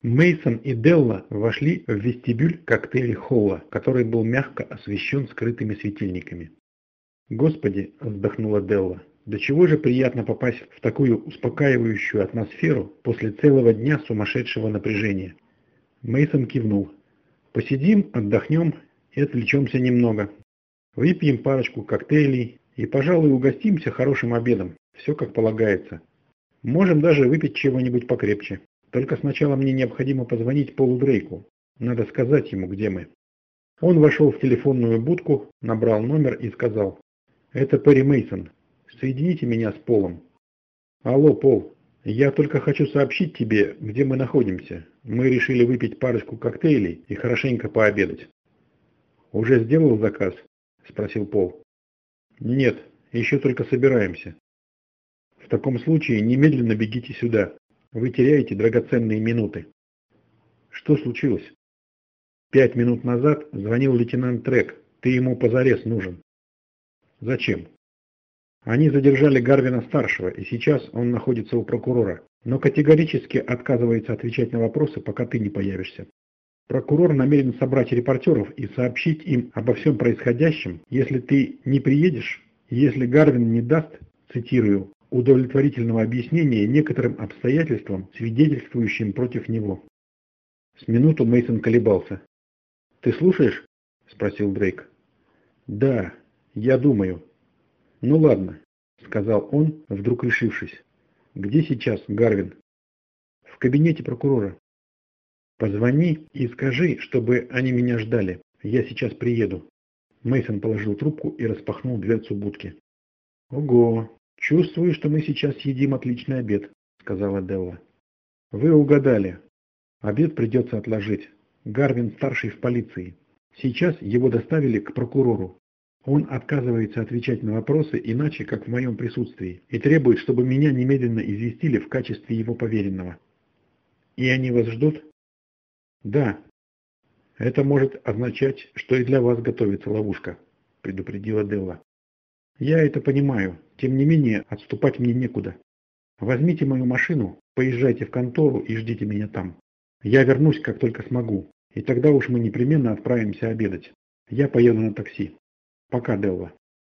Мейсон и Делла вошли в вестибюль коктейль-холла, который был мягко освещен скрытыми светильниками. «Господи!» – вздохнула Делла. «До чего же приятно попасть в такую успокаивающую атмосферу после целого дня сумасшедшего напряжения!» Мейсон кивнул. «Посидим, отдохнем и отвлечемся немного. Выпьем парочку коктейлей и, пожалуй, угостимся хорошим обедом. Все как полагается. Можем даже выпить чего-нибудь покрепче. Только сначала мне необходимо позвонить Полу Дрейку. Надо сказать ему, где мы». Он вошел в телефонную будку, набрал номер и сказал: «Это Перри Мейсон. Соедините меня с Полом». «Алло, Пол. Я только хочу сообщить тебе, где мы находимся. Мы решили выпить парочку коктейлей и хорошенько пообедать». «Уже сделал заказ?» – спросил Пол. «Нет, еще только собираемся». «В таком случае немедленно бегите сюда. Вы теряете драгоценные минуты». «Что случилось?» 5 минут назад звонил лейтенант Трек. Ты ему позарез нужен». «Зачем?» «Они задержали Гарвина-старшего, и сейчас он находится у прокурора, но категорически отказывается отвечать на вопросы, пока ты не появишься. Прокурор намерен собрать репортеров и сообщить им обо всем происходящем, если ты не приедешь, если Гарвин не даст, цитирую, удовлетворительного объяснения некоторым обстоятельствам, свидетельствующим против него». С минуту Мейсон колебался. «Ты слушаешь?» – спросил Дрейк. «Да, я думаю». «Ну ладно», – сказал он, вдруг решившись. «Где сейчас Гарвин?» «В кабинете прокурора». «Позвони и скажи, чтобы они меня ждали. Я сейчас приеду». Мейсон положил трубку и распахнул дверцу будки. «Ого, чувствую, что мы сейчас съедим отличный обед», – сказала Делла. «Вы угадали. Обед придется отложить. Гарвин-старший в полиции. Сейчас его доставили к прокурору. Он отказывается отвечать на вопросы иначе, как в моем присутствии, и требует, чтобы меня немедленно известили в качестве его поверенного». «И они вас ждут?» «Да». «Это может означать, что и для вас готовится ловушка», – предупредила Делла. «Я это понимаю. Тем не менее, отступать мне некуда. Возьмите мою машину, поезжайте в контору и ждите меня там. Я вернусь, как только смогу, и тогда уж мы непременно отправимся обедать. Я поеду на такси. Пока, Делла».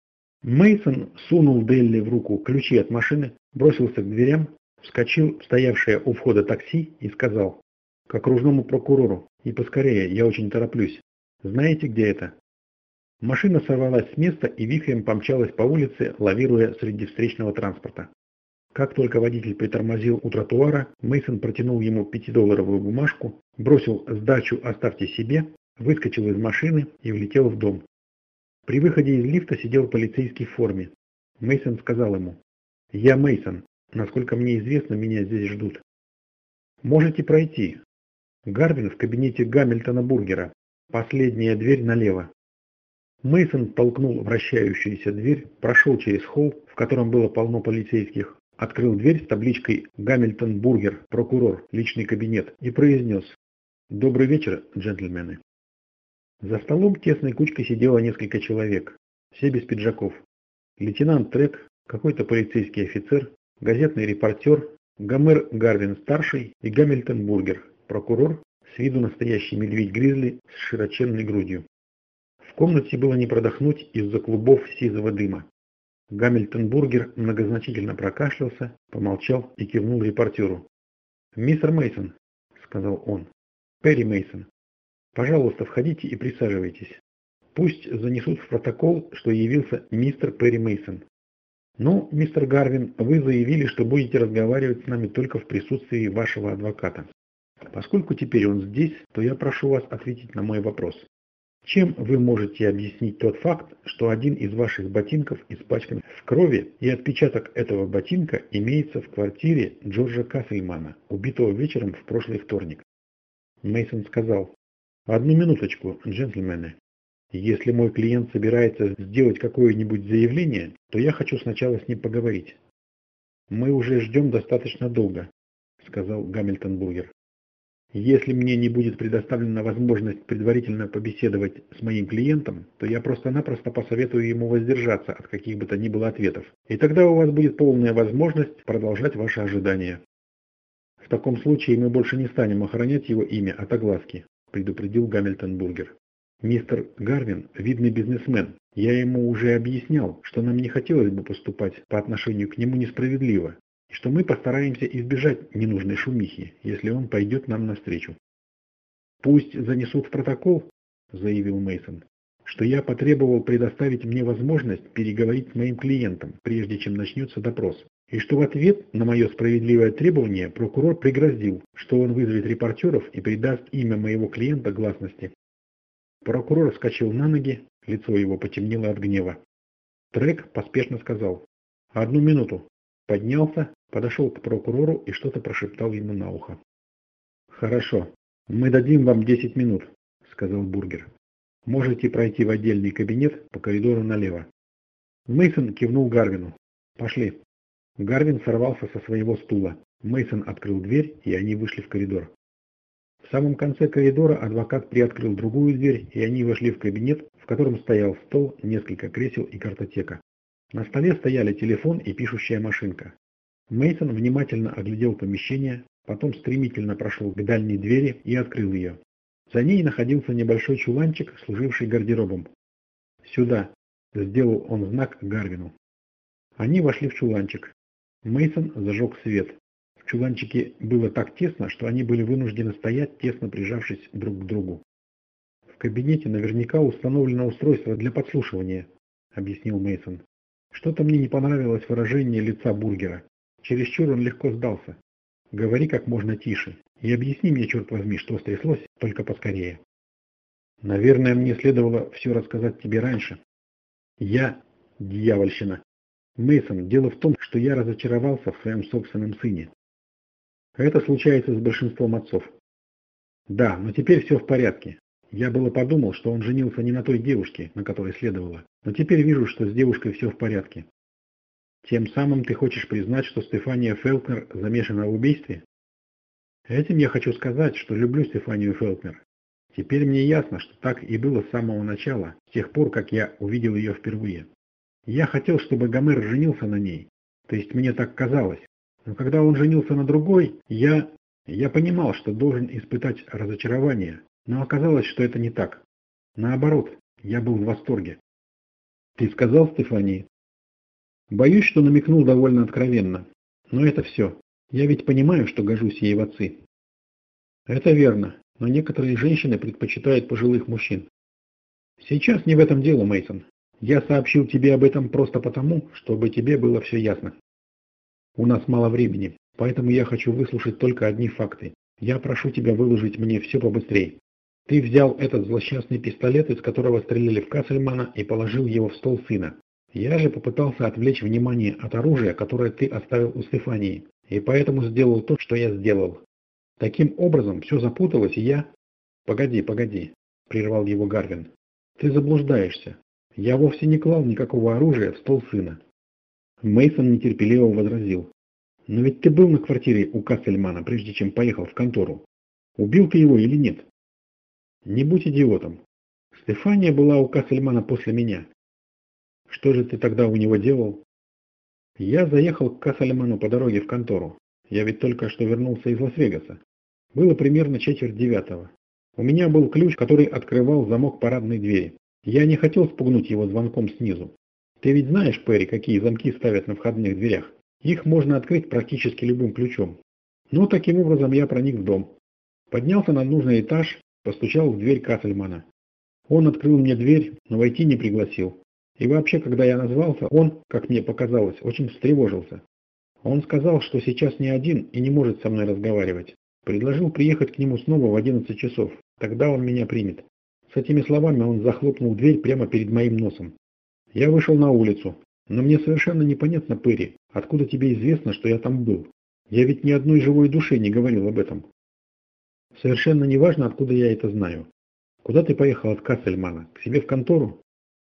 Мейсон сунул Делле в руку ключи от машины, бросился к дверям, вскочил в стоявшее у входа такси и сказал: «К окружному прокурору. И поскорее, я очень тороплюсь. Знаете, где это?» Машина сорвалась с места и вихрем помчалась по улице, лавируя среди встречного транспорта. Как только водитель притормозил у тротуара, Мейсон протянул ему 5-долларовую бумажку, бросил сдачу «оставьте себе», выскочил из машины и влетел в дом. При выходе из лифта сидел полицейский в форме. Мейсон сказал ему: «Я Мейсон. Насколько мне известно, меня здесь ждут». «Можете пройти. Гарвин в кабинете Гамильтона Бургера. Последняя дверь налево». Мейсон толкнул вращающуюся дверь, прошел через холл, в котором было полно полицейских, открыл дверь с табличкой «Гамильтон Бургер, прокурор, личный кабинет» и произнес: «Добрый вечер, джентльмены». За столом тесной кучкой сидело несколько человек, все без пиджаков. Лейтенант Трек, какой-то полицейский офицер, газетный репортер, Гомер Гарвин-старший и Гамильтон Бургер, прокурор, с виду настоящий медведь-гризли с широченной грудью. В комнате было не продохнуть из-за клубов сизого дыма. Гамильтон Бургер многозначительно прокашлялся, помолчал и кивнул репортеру. «Мистер Мейсон», — сказал он, — «Перри Мейсон, пожалуйста, входите и присаживайтесь. Пусть занесут в протокол, что явился мистер Перри Мейсон. Ну, мистер Гарвин, вы заявили, что будете разговаривать с нами только в присутствии вашего адвоката. Поскольку теперь он здесь, то я прошу вас ответить на мой вопрос. Чем вы можете объяснить тот факт, что один из ваших ботинков испачкан в крови, и отпечаток этого ботинка имеется в квартире Джорджа Кассельмана, убитого вечером в прошлый вторник?» Мейсон сказал: «Одну минуточку, джентльмены. Если мой клиент собирается сделать какое-нибудь заявление, то я хочу сначала с ним поговорить». «Мы уже ждем достаточно долго», — сказал Гамильтон Бургер. «Если мне не будет предоставлена возможность предварительно побеседовать с моим клиентом, то я просто-напросто посоветую ему воздержаться от каких бы то ни было ответов. И тогда у вас будет полная возможность продолжать ваше ожидание». В таком случае мы больше не станем охранять его имя от огласки, предупредил Гамильтон Бургер. Мистер Гарвин – видный бизнесмен. Я ему уже объяснял, что нам не хотелось бы поступать по отношению к нему несправедливо, и что мы постараемся избежать ненужной шумихи, если он пойдет нам навстречу. «Пусть занесут в протокол», – заявил Мейсон, – «что я потребовал предоставить мне возможность переговорить с моим клиентом, прежде чем начнется допрос, и что в ответ на мое справедливое требование прокурор пригрозил, что он вызовет репортеров и придаст имя моего клиента гласности». Прокурор вскочил на ноги, лицо его потемнело от гнева. Трек поспешно сказал: «Одну минуту». Поднялся, подошел к прокурору и что-то прошептал ему на ухо. «Хорошо, мы дадим вам 10 минут», — сказал Бургер. «Можете пройти в отдельный кабинет по коридору налево». Мейсон кивнул Гарвину. «Пошли». Гарвин сорвался со своего стула. Мейсон открыл дверь, и они вышли в коридор. В самом конце коридора адвокат приоткрыл другую дверь, и они вошли в кабинет, в котором стоял стол, несколько кресел и картотека. На столе стояли телефон и пишущая машинка. Мейсон внимательно оглядел помещение, потом стремительно прошел к дальней двери и открыл ее. За ней находился небольшой чуланчик, служивший гардеробом. «Сюда!» – сделал он знак Гарвину. Они вошли в чуланчик. Мейсон зажег свет. В чуланчике было так тесно, что они были вынуждены стоять, тесно прижавшись друг к другу. «В кабинете наверняка установлено устройство для подслушивания», — объяснил Мейсон. «Что-то мне не понравилось выражение лица Бургера. Чересчур он легко сдался. Говори как можно тише и объясни мне, черт возьми, что стряслось, только поскорее». «Наверное, мне следовало все рассказать тебе раньше». Дьявольщина. Мейсон, дело в том, что я разочаровался в своем собственном сыне. Это случается с большинством отцов. Да, но теперь все в порядке. Я было подумал, что он женился не на той девушке, на которой следовало, но теперь вижу, что с девушкой все в порядке. Тем самым ты хочешь признать, что Стефания Фелкнер замешана в убийстве? Этим я хочу сказать, что люблю Стефанию Фелкнер. Теперь мне ясно, что так и было с самого начала, с тех пор, как я увидел ее впервые. Я хотел, чтобы Гомер женился на ней, то есть мне так казалось. Но когда он женился на другой, я понимал, что должен испытать разочарование, но оказалось, что это не так. Наоборот, я был в восторге. Ты сказал Стефании? Боюсь, что намекнул довольно откровенно. Но это все. Я ведь понимаю, что гожусь ей в отцы. Это верно, но некоторые женщины предпочитают пожилых мужчин. Сейчас не в этом дело, Мейсон. Я сообщил тебе об этом просто потому, чтобы тебе было все ясно. У нас мало времени, поэтому я хочу выслушать только одни факты. Я прошу тебя выложить мне все побыстрее. Ты взял этот злосчастный пистолет, из которого стреляли в Кассельмана, и положил его в стол сына. Я же попытался отвлечь внимание от оружия, которое ты оставил у Стефании, и поэтому сделал то, что я сделал. Таким образом, все запуталось, и я... Погоди, прервал его Гарвин. Ты заблуждаешься. Я вовсе не клал никакого оружия в стол сына. Мейсон нетерпеливо возразил. «Но ведь ты был на квартире у Кассельмана, прежде чем поехал в контору. Убил ты его или нет?» «Не будь идиотом. Стефания была у Кассельмана после меня. Что же ты тогда у него делал?» «Я заехал к Кассельману по дороге в контору. Я ведь только что вернулся из Лас-Вегаса. Было примерно 8:45. У меня был ключ, который открывал замок парадной двери. Я не хотел спугнуть его звонком снизу. Ты ведь знаешь, Перри, какие замки ставят на входных дверях? Их можно открыть практически любым ключом. Ну, таким образом я проник в дом. Поднялся на нужный этаж, постучал в дверь Кассельмана. Он открыл мне дверь, но войти не пригласил. И вообще, когда я назвался, он, как мне показалось, очень встревожился. Он сказал, что сейчас не один и не может со мной разговаривать. Предложил приехать к нему снова в 11 часов. Тогда он меня примет. С этими словами он захлопнул дверь прямо перед моим носом. Я вышел на улицу, но мне совершенно непонятно, Перри, откуда тебе известно, что я там был? Я ведь ни одной живой душе не говорил об этом. Совершенно не важно, откуда я это знаю. Куда ты поехал от Кассельмана? К себе в контору?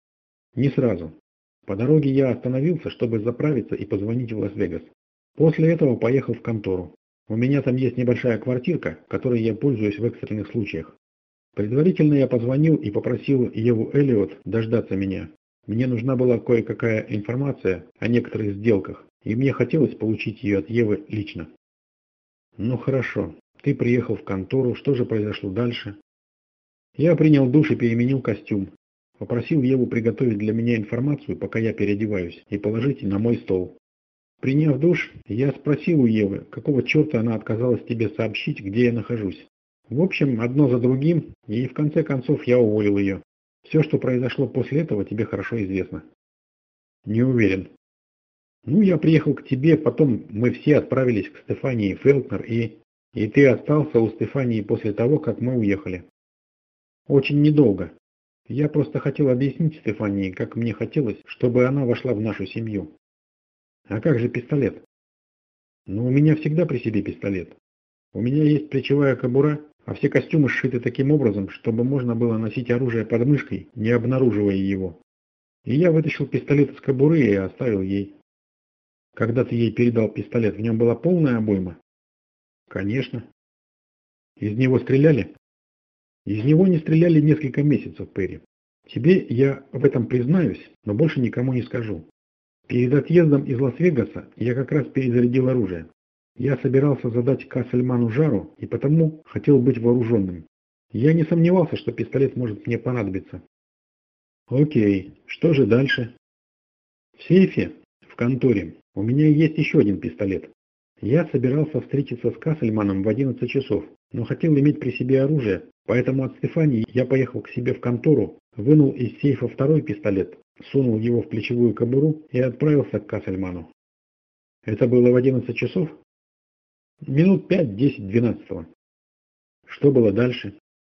Не сразу. По дороге я остановился, чтобы заправиться и позвонить в Лас-Вегас. После этого поехал в контору. У меня там есть небольшая квартирка, которой я пользуюсь в экстренных случаях. Предварительно я позвонил и попросил Еву Эллиот дождаться меня. Мне нужна была кое-какая информация о некоторых сделках, и мне хотелось получить ее от Евы лично. Ну хорошо. Ты приехал в контору. Что же произошло дальше? Я принял душ и переменил костюм. Попросил Еву приготовить для меня информацию, пока я переодеваюсь, и положить на мой стол. Приняв душ, я спросил у Евы, какого черта она отказалась тебе сообщить, где я нахожусь. В общем, одно за другим, и в конце концов я уволил ее. Все, что произошло после этого, тебе хорошо известно. Не уверен. Ну, я приехал к тебе, потом мы все отправились к Стефании Фелтнер, и ты остался у Стефании после того, как мы уехали. Очень недолго. Я просто хотел объяснить Стефании, как мне хотелось, чтобы она вошла в нашу семью. А как же пистолет? Ну, у меня всегда при себе пистолет. У меня есть плечевая кобура, а все костюмы сшиты таким образом, чтобы можно было носить оружие под мышкой, не обнаруживая его. И я вытащил пистолет из кобуры и оставил ей. Когда ты ей передал пистолет, в нем была полная обойма? Конечно. Из него стреляли? Из него не стреляли несколько месяцев, Перри. Тебе я в этом признаюсь, но больше никому не скажу. Перед отъездом из Лас-Вегаса я как раз перезарядил оружие. Я собирался задать Кассельману жару и потому хотел быть вооруженным. Я не сомневался, что пистолет может мне понадобиться. Окей, что же дальше? В сейфе, в конторе, у меня есть еще один пистолет. Я собирался встретиться с Кассельманом в 11 часов, но хотел иметь при себе оружие, поэтому от Стефании я поехал к себе в контору, вынул из сейфа второй пистолет, сунул его в плечевую кобуру и отправился к Кассельману. Это было в 11 часов? Минут 5, 10, 12. Что было дальше?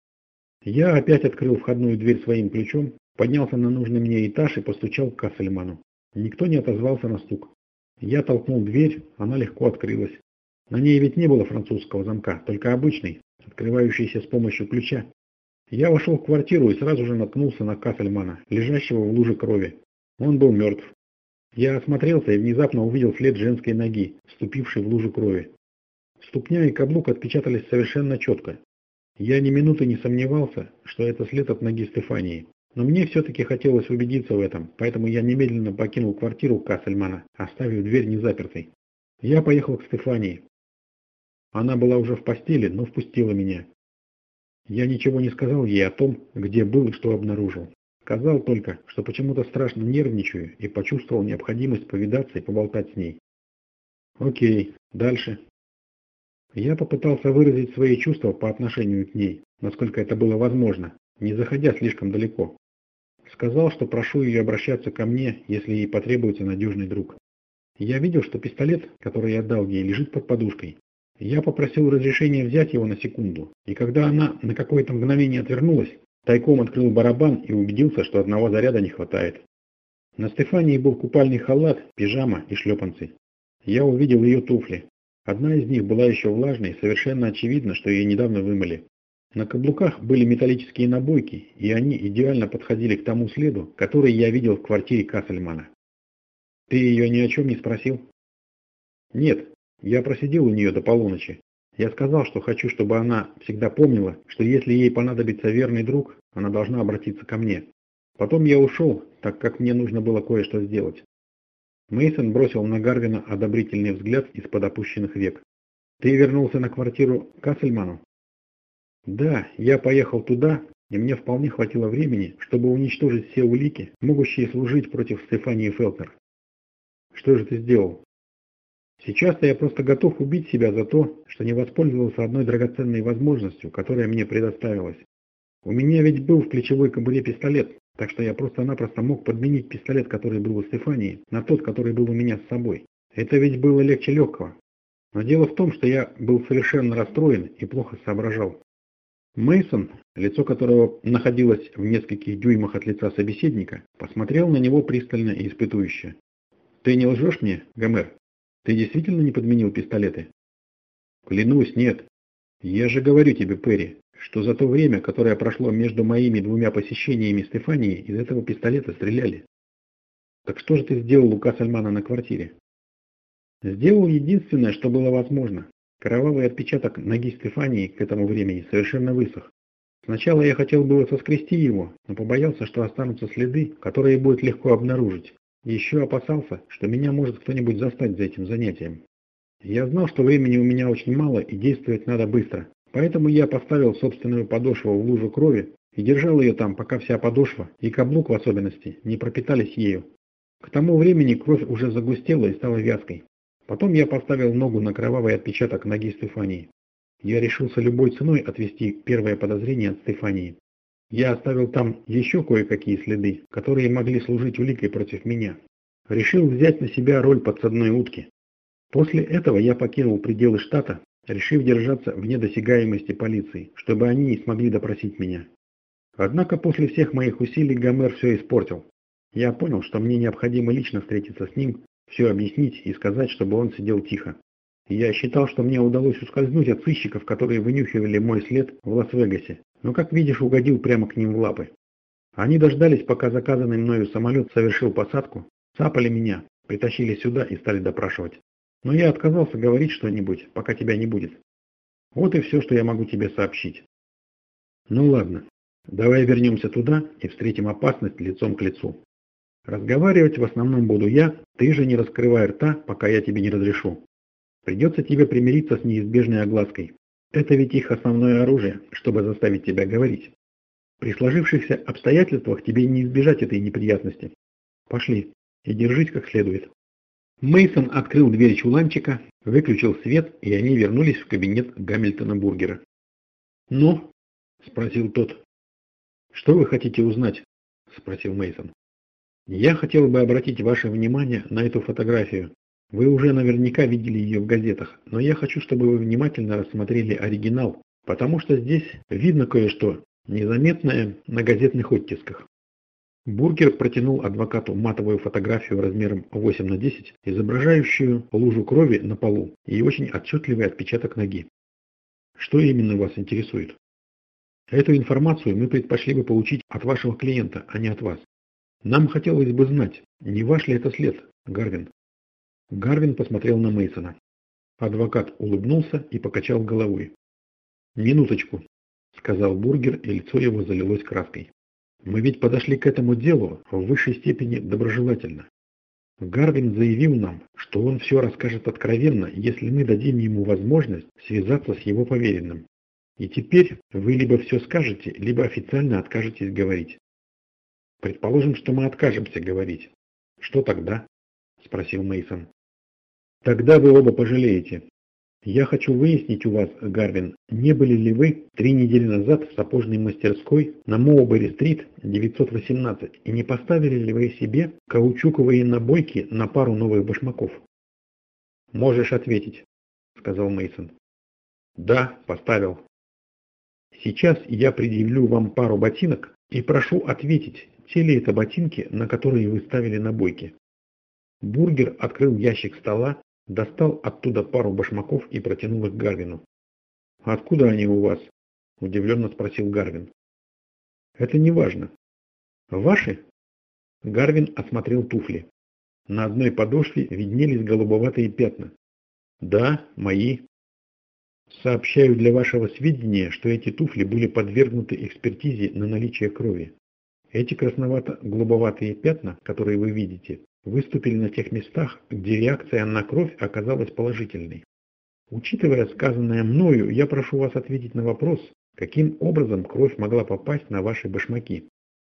Я опять открыл входную дверь своим ключом, поднялся на нужный мне этаж и постучал к Кассельману. Никто не отозвался на стук. Я толкнул дверь, она легко открылась. На ней ведь не было французского замка, только обычный, открывающийся с помощью ключа. Я вошел в квартиру и сразу же наткнулся на Кассельмана, лежащего в луже крови. Он был мертв. Я осмотрелся и внезапно увидел след женской ноги, ступившей в лужу крови. Ступня и каблук отпечатались совершенно четко. Я ни минуты не сомневался, что это след от ноги Стефании. Но мне все-таки хотелось убедиться в этом, поэтому я немедленно покинул квартиру Кассельмана, оставив дверь незапертой. Я поехал к Стефании. Она была уже в постели, но впустила меня. Я ничего не сказал ей о том, где был и что обнаружил. Сказал только, что почему-то страшно нервничаю и почувствовал необходимость повидаться и поболтать с ней. Окей, дальше. Я попытался выразить свои чувства по отношению к ней, насколько это было возможно, не заходя слишком далеко. Сказал, что прошу ее обращаться ко мне, если ей потребуется надежный друг. Я видел, что пистолет, который я дал ей, лежит под подушкой. Я попросил разрешения взять его на секунду, и когда она на какое-то мгновение отвернулась, тайком открыл барабан и убедился, что одного заряда не хватает. На Стефании был купальный халат, пижама и шлепанцы. Я увидел ее туфли. Одна из них была еще влажной, и совершенно очевидно, что ее недавно вымыли. На каблуках были металлические набойки, и они идеально подходили к тому следу, который я видел в квартире Кассельмана. Ты ее ни о чем не спросил? Нет, я просидел у нее до полуночи. Я сказал, что хочу, чтобы она всегда помнила, что если ей понадобится верный друг, она должна обратиться ко мне. Потом я ушел, так как мне нужно было кое-что сделать. Мейсон бросил на Гарвина одобрительный взгляд из-под опущенных век. Ты вернулся на квартиру Кассельману? Да, я поехал туда, и мне вполне хватило времени, чтобы уничтожить все улики, могущие служить против Стефании Фелтнер. Что же ты сделал? Сейчас-то я просто готов убить себя за то, что не воспользовался одной драгоценной возможностью, которая мне предоставилась. У меня ведь был в плечевой кобуре пистолет, так что я просто-напросто мог подменить пистолет, который был у Стефании, на тот, который был у меня с собой. Это ведь было легче легкого. Но дело в том, что я был совершенно расстроен и плохо соображал. Мейсон, лицо которого находилось в нескольких дюймах от лица собеседника, посмотрел на него пристально и испытующе. «Ты не лжешь мне, Гомер? Ты действительно не подменил пистолеты?» «Клянусь, нет. Я же говорю тебе, Перри, что за то время, которое прошло между моими двумя посещениями Стефании, из этого пистолета стреляли». «Так что же ты сделал у Кассельмана на квартире?» «Сделал единственное, что было возможно. Кровавый отпечаток ноги Стефании к этому времени совершенно высох. Сначала я хотел было соскрести его, но побоялся, что останутся следы, которые будет легко обнаружить. И еще опасался, что меня может кто-нибудь застать за этим занятием. Я знал, что времени у меня очень мало и действовать надо быстро. Поэтому я поставил собственную подошву в лужу крови и держал ее там, пока вся подошва, и каблук в особенности, не пропитались ею. К тому времени кровь уже загустела и стала вязкой. Потом я поставил ногу на кровавый отпечаток ноги Стефании. Я решился любой ценой отвести первое подозрение от Стефании. Я оставил там еще кое-какие следы, которые могли служить уликой против меня. Решил взять на себя роль подсадной утки. После этого я покинул пределы штата, решив держаться вне досягаемости полиции, чтобы они не смогли допросить меня. Однако после всех моих усилий Гомер все испортил. Я понял, что мне необходимо лично встретиться с ним, все объяснить и сказать, чтобы он сидел тихо. Я считал, что мне удалось ускользнуть от сыщиков, которые вынюхивали мой след в Лас-Вегасе, но, как видишь, угодил прямо к ним в лапы. Они дождались, пока заказанный мною самолет совершил посадку, цапали меня, притащили сюда и стали допрашивать. Но я отказался говорить что-нибудь, пока тебя не будет. Вот и все, что я могу тебе сообщить. Ну ладно, давай вернемся туда и встретим опасность лицом к лицу. Разговаривать в основном буду я, ты же не раскрывай рта, пока я тебе не разрешу. Придется тебе примириться с неизбежной оглаской. Это ведь их основное оружие, чтобы заставить тебя говорить. При сложившихся обстоятельствах тебе не избежать этой неприятности. Пошли и держись как следует. Мейсон открыл дверь чуланчика, выключил свет, и они вернулись в кабинет Гамильтона Бургера. «Ну?» – спросил тот. «Что вы хотите узнать?» – спросил Мейсон. «Я хотел бы обратить ваше внимание на эту фотографию. Вы уже наверняка видели ее в газетах, но я хочу, чтобы вы внимательно рассмотрели оригинал, потому что здесь видно кое-что, незаметное на газетных оттисках». Бургер протянул адвокату матовую фотографию размером 8×10, изображающую лужу крови на полу и очень отчетливый отпечаток ноги. «Что именно вас интересует?» «Эту информацию мы предпочли бы получить от вашего клиента, а не от вас. Нам хотелось бы знать, не ваш ли это след, Гарвин?» Гарвин посмотрел на Мейсона. Адвокат улыбнулся и покачал головой. «Минуточку», — сказал Бургер, и лицо его залилось краской. «Мы ведь подошли к этому делу в высшей степени доброжелательно. Гарвин заявил нам, что он все расскажет откровенно, если мы дадим ему возможность связаться с его поверенным. И теперь вы либо все скажете, либо официально откажетесь говорить». «Предположим, что мы откажемся говорить. Что тогда?» – спросил Мейсон. «Тогда вы оба пожалеете. Я хочу выяснить у вас, Гарвин, не были ли вы 3 недели назад в сапожной мастерской на Моубери-стрит 918 и не поставили ли вы себе каучуковые набойки на пару новых башмаков?» «Можешь ответить», — сказал Мейсон. «Да, поставил». «Сейчас я предъявлю вам пару ботинок и прошу ответить, те ли это ботинки, на которые вы ставили набойки». Бургер открыл ящик стола, достал оттуда пару башмаков и протянул их Гарвину. «Откуда они у вас?» – удивленно спросил Гарвин. «Это не важно». «Ваши?» Гарвин осмотрел туфли. На одной подошве виднелись голубоватые пятна. «Да, мои». «Сообщаю для вашего сведения, что эти туфли были подвергнуты экспертизе на наличие крови. Эти красновато-голубоватые пятна, которые вы видите, выступили на тех местах, где реакция на кровь оказалась положительной. Учитывая сказанное мною, я прошу вас ответить на вопрос, каким образом кровь могла попасть на ваши башмаки».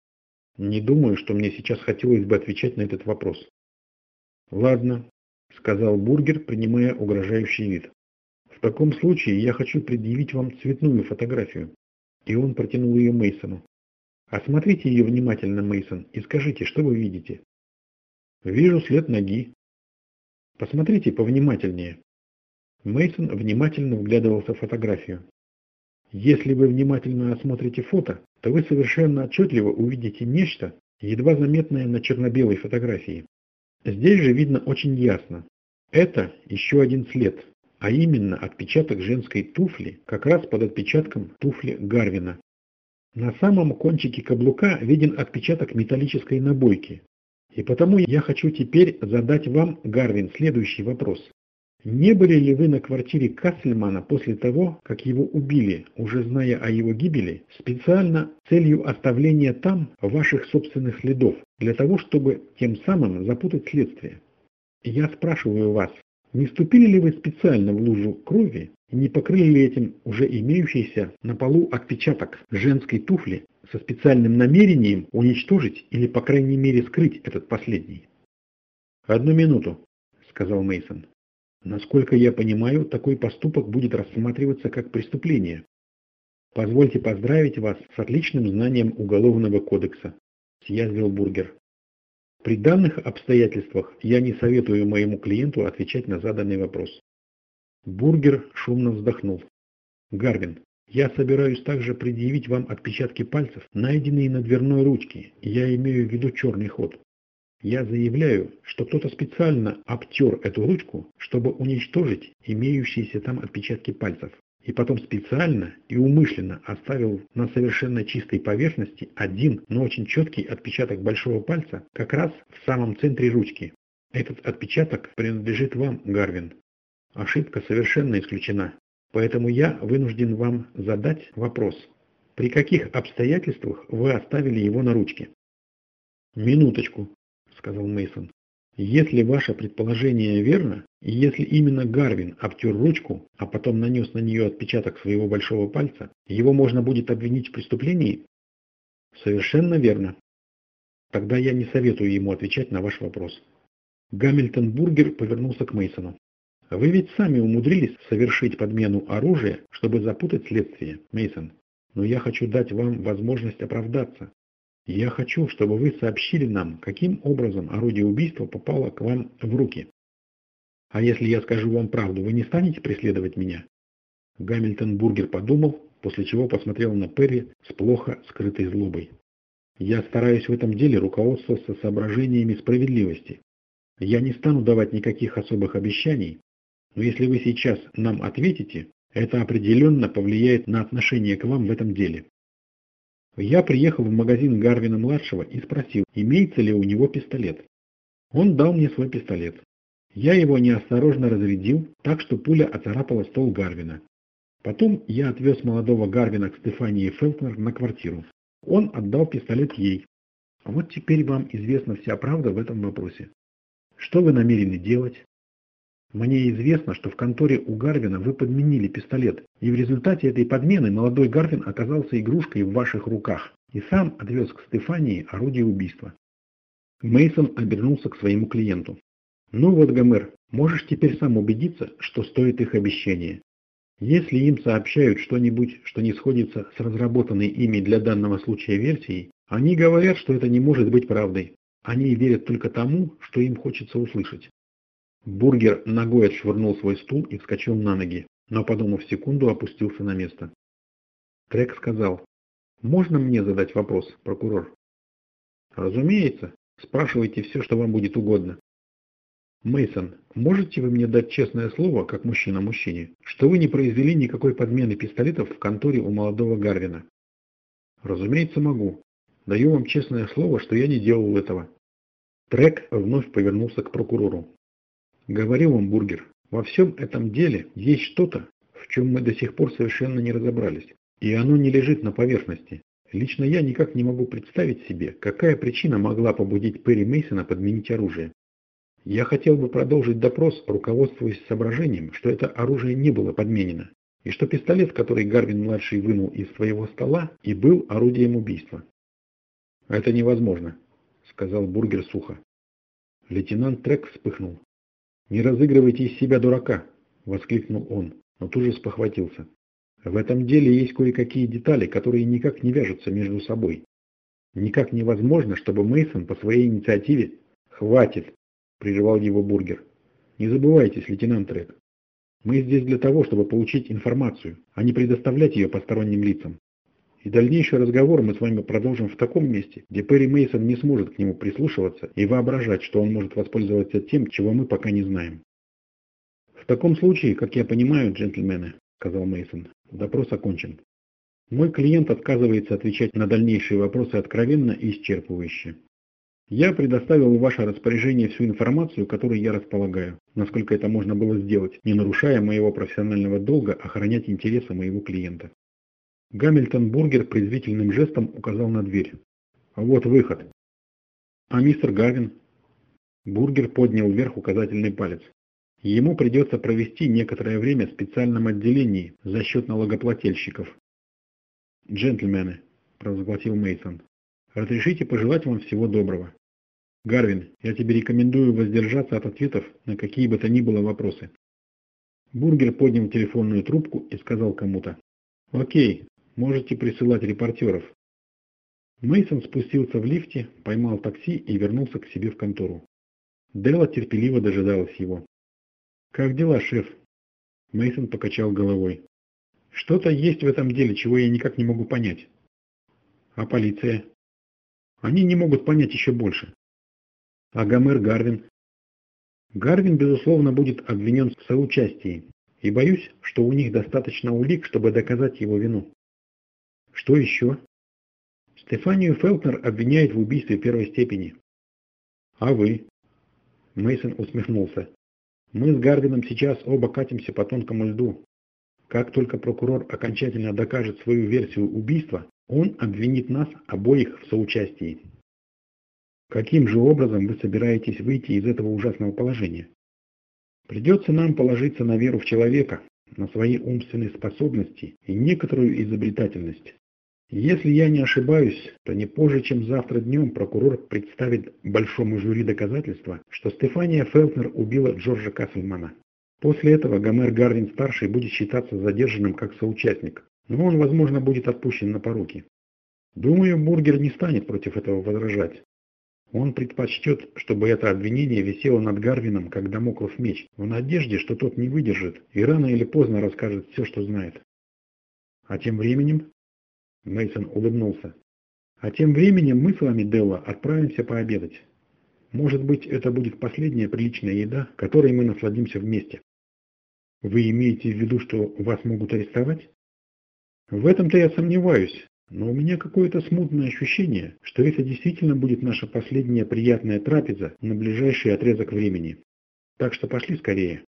«Не думаю, что мне сейчас хотелось бы отвечать на этот вопрос». «Ладно», — сказал Бургер, принимая угрожающий вид. «В таком случае я хочу предъявить вам цветную фотографию». И он протянул ее Мейсону. «Осмотрите ее внимательно, Мейсон, и скажите, что вы видите». «Вижу след ноги». «Посмотрите повнимательнее». Мейсон внимательно вглядывался в фотографию. «Если вы внимательно осмотрите фото, то вы совершенно отчетливо увидите нечто, едва заметное на черно-белой фотографии. Здесь же видно очень ясно. Это еще один след, а именно отпечаток женской туфли, как раз под отпечатком туфли Гарвина. На самом кончике каблука виден отпечаток металлической набойки. И потому я хочу теперь задать вам, Гарвин, следующий вопрос. Не были ли вы на квартире Кассельмана после того, как его убили, уже зная о его гибели, специально с целью оставления там ваших собственных следов, для того, чтобы тем самым запутать следствие? Я спрашиваю вас, Не вступили ли вы специально в лужу крови и не покрыли ли этим уже имеющийся на полу отпечаток женской туфли со специальным намерением уничтожить или, по крайней мере, скрыть этот последний? «Одну минуту», — сказал Мейсон. «Насколько я понимаю, такой поступок будет рассматриваться как преступление. Позвольте поздравить вас с отличным знанием Уголовного кодекса», — съязвил Бургер. «При данных обстоятельствах я не советую моему клиенту отвечать на заданный вопрос». Бургер шумно вздохнул. «Гарвин, я собираюсь также предъявить вам отпечатки пальцев, найденные на дверной ручке, я имею в виду черный ход. Я заявляю, что кто-то специально обтер эту ручку, чтобы уничтожить имеющиеся там отпечатки пальцев, и потом специально и умышленно оставил на совершенно чистой поверхности один, но очень четкий отпечаток большого пальца как раз в самом центре ручки. Этот отпечаток принадлежит вам, Гарвин. Ошибка совершенно исключена. Поэтому я вынужден вам задать вопрос. При каких обстоятельствах вы оставили его на ручке?» «Минуточку», — сказал Мейсон. «Если ваше предположение верно, и если именно Гарвин обтер ручку, а потом нанес на нее отпечаток своего большого пальца, его можно будет обвинить в преступлении?» «Совершенно верно. Тогда я не советую ему отвечать на ваш вопрос». Гамильтон Бургер повернулся к Мейсону. «Вы ведь сами умудрились совершить подмену оружия, чтобы запутать следствие, Мейсон. Но я хочу дать вам возможность оправдаться. Я хочу, чтобы вы сообщили нам, каким образом орудие убийства попало к вам в руки. А если я скажу вам правду, вы не станете преследовать меня?» Гамильтон Бургер подумал, после чего посмотрел на Перри с плохо скрытой злобой. «Я стараюсь в этом деле руководствоваться соображениями справедливости. Я не стану давать никаких особых обещаний, но если вы сейчас нам ответите, это определенно повлияет на отношение к вам в этом деле. Я приехал в магазин Гарвина-младшего и спросил, имеется ли у него пистолет. Он дал мне свой пистолет. Я его неосторожно разрядил, так что пуля оцарапала стол Гарвина. Потом я отвез молодого Гарвина к Стефании Фелкнер на квартиру. Он отдал пистолет ей. А вот теперь вам известна вся правда в этом вопросе. Что вы намерены делать? Мне известно, что в конторе у Гарвина вы подменили пистолет, и в результате этой подмены молодой Гарвин оказался игрушкой в ваших руках и сам отвез к Стефании орудие убийства». Мейсон обернулся к своему клиенту. «Ну вот, Гомер, можешь теперь сам убедиться, что стоит их обещание. Если им сообщают что-нибудь, что не сходится с разработанной ими для данного случая версией, они говорят, что это не может быть правдой. Они верят только тому, что им хочется услышать». Бургер ногой отшвырнул свой стул и вскочил на ноги, но, подумав секунду, опустился на место. Трек сказал: «Можно мне задать вопрос, прокурор?» «Разумеется. Спрашивайте все, что вам будет угодно». Мейсон, можете вы мне дать честное слово, как мужчина мужчине, что вы не произвели никакой подмены пистолетов в конторе у молодого Гарвина?» «Разумеется, могу. Даю вам честное слово, что я не делал этого». Трек вновь повернулся к прокурору. «Говорю вам, Бургер, во всем этом деле есть что-то, в чем мы до сих пор совершенно не разобрались, и оно не лежит на поверхности. Лично я никак не могу представить себе, какая причина могла побудить Перри Мейсона подменить оружие. Я хотел бы продолжить допрос, руководствуясь соображением, что это оружие не было подменено, и что пистолет, который Гарвин-младший вынул из своего стола, и был орудием убийства». «Это невозможно», — сказал Бургер сухо. Лейтенант Трек вспыхнул. «Не разыгрывайте из себя дурака!» — воскликнул он, но тут же спохватился. «В этом деле есть кое-какие детали, которые никак не вяжутся между собой. Никак невозможно, чтобы Мейсон по своей инициативе...» «Хватит!» — прервал его Бургер. «Не забывайтесь, лейтенант Трек. Мы здесь для того, чтобы получить информацию, а не предоставлять ее посторонним лицам. И дальнейший разговор мы с вами продолжим в таком месте, где Перри Мейсон не сможет к нему прислушиваться и воображать, что он может воспользоваться тем, чего мы пока не знаем». «В таком случае, как я понимаю, джентльмены, — сказал Мейсон, — допрос окончен. Мой клиент отказывается отвечать на дальнейшие вопросы откровенно и исчерпывающе. Я предоставил в ваше распоряжение всю информацию, которой я располагаю, насколько это можно было сделать, не нарушая моего профессионального долга охранять интересы моего клиента». Гамильтон Бургер презрительным жестом указал на дверь. «Вот выход». «А мистер Гарвин?» Бургер поднял вверх указательный палец. Ему придется провести некоторое время в специальном отделении за счет налогоплательщиков. «Джентльмены», – провозгласил Мейсон, – «разрешите пожелать вам всего доброго. Гарвин, я тебе рекомендую воздержаться от ответов на какие бы то ни было вопросы». Бургер поднял телефонную трубку и сказал кому-то: «Окей, можете присылать репортеров». Мейсон спустился в лифте, поймал такси и вернулся к себе в контору. Делла терпеливо дожидалась его. «Как дела, шеф?» Мейсон покачал головой. «Что-то есть в этом деле, чего я никак не могу понять». «А полиция?» «Они не могут понять еще больше». «А Гомер Гарвин?» «Гарвин, безусловно, будет обвинен в соучастии, и боюсь, что у них достаточно улик, чтобы доказать его вину». «Что еще?» «Стефанию Фелтнер обвиняют в убийстве первой степени». «А вы?» Мейсон усмехнулся. «Мы с Гарвином сейчас оба катимся по тонкому льду. Как только прокурор окончательно докажет свою версию убийства, он обвинит нас обоих в соучастии». «Каким же образом вы собираетесь выйти из этого ужасного положения?» «Придется нам положиться на веру в человека, на свои умственные способности и некоторую изобретательность. Если я не ошибаюсь, то не позже, чем завтра днем прокурор представит большому жюри доказательства, что Стефания Фелтнер убила Джорджа Кассельмана. После этого Гомер Гарвин-старший будет считаться задержанным как соучастник, но он, возможно, будет отпущен на поруки. Думаю, Бургер не станет против этого возражать. Он предпочтет, чтобы это обвинение висело над Гарвином, как дамоклов меч, в надежде, что тот не выдержит и рано или поздно расскажет все, что знает. А тем временем... Мейсон улыбнулся. «А тем временем мы с вами, Делла, отправимся пообедать. Может быть, это будет последняя приличная еда, которой мы насладимся вместе». «Вы имеете в виду, что вас могут арестовать?» «В этом-то я сомневаюсь, но у меня какое-то смутное ощущение, что это действительно будет наша последняя приятная трапеза на ближайший отрезок времени. Так что пошли скорее».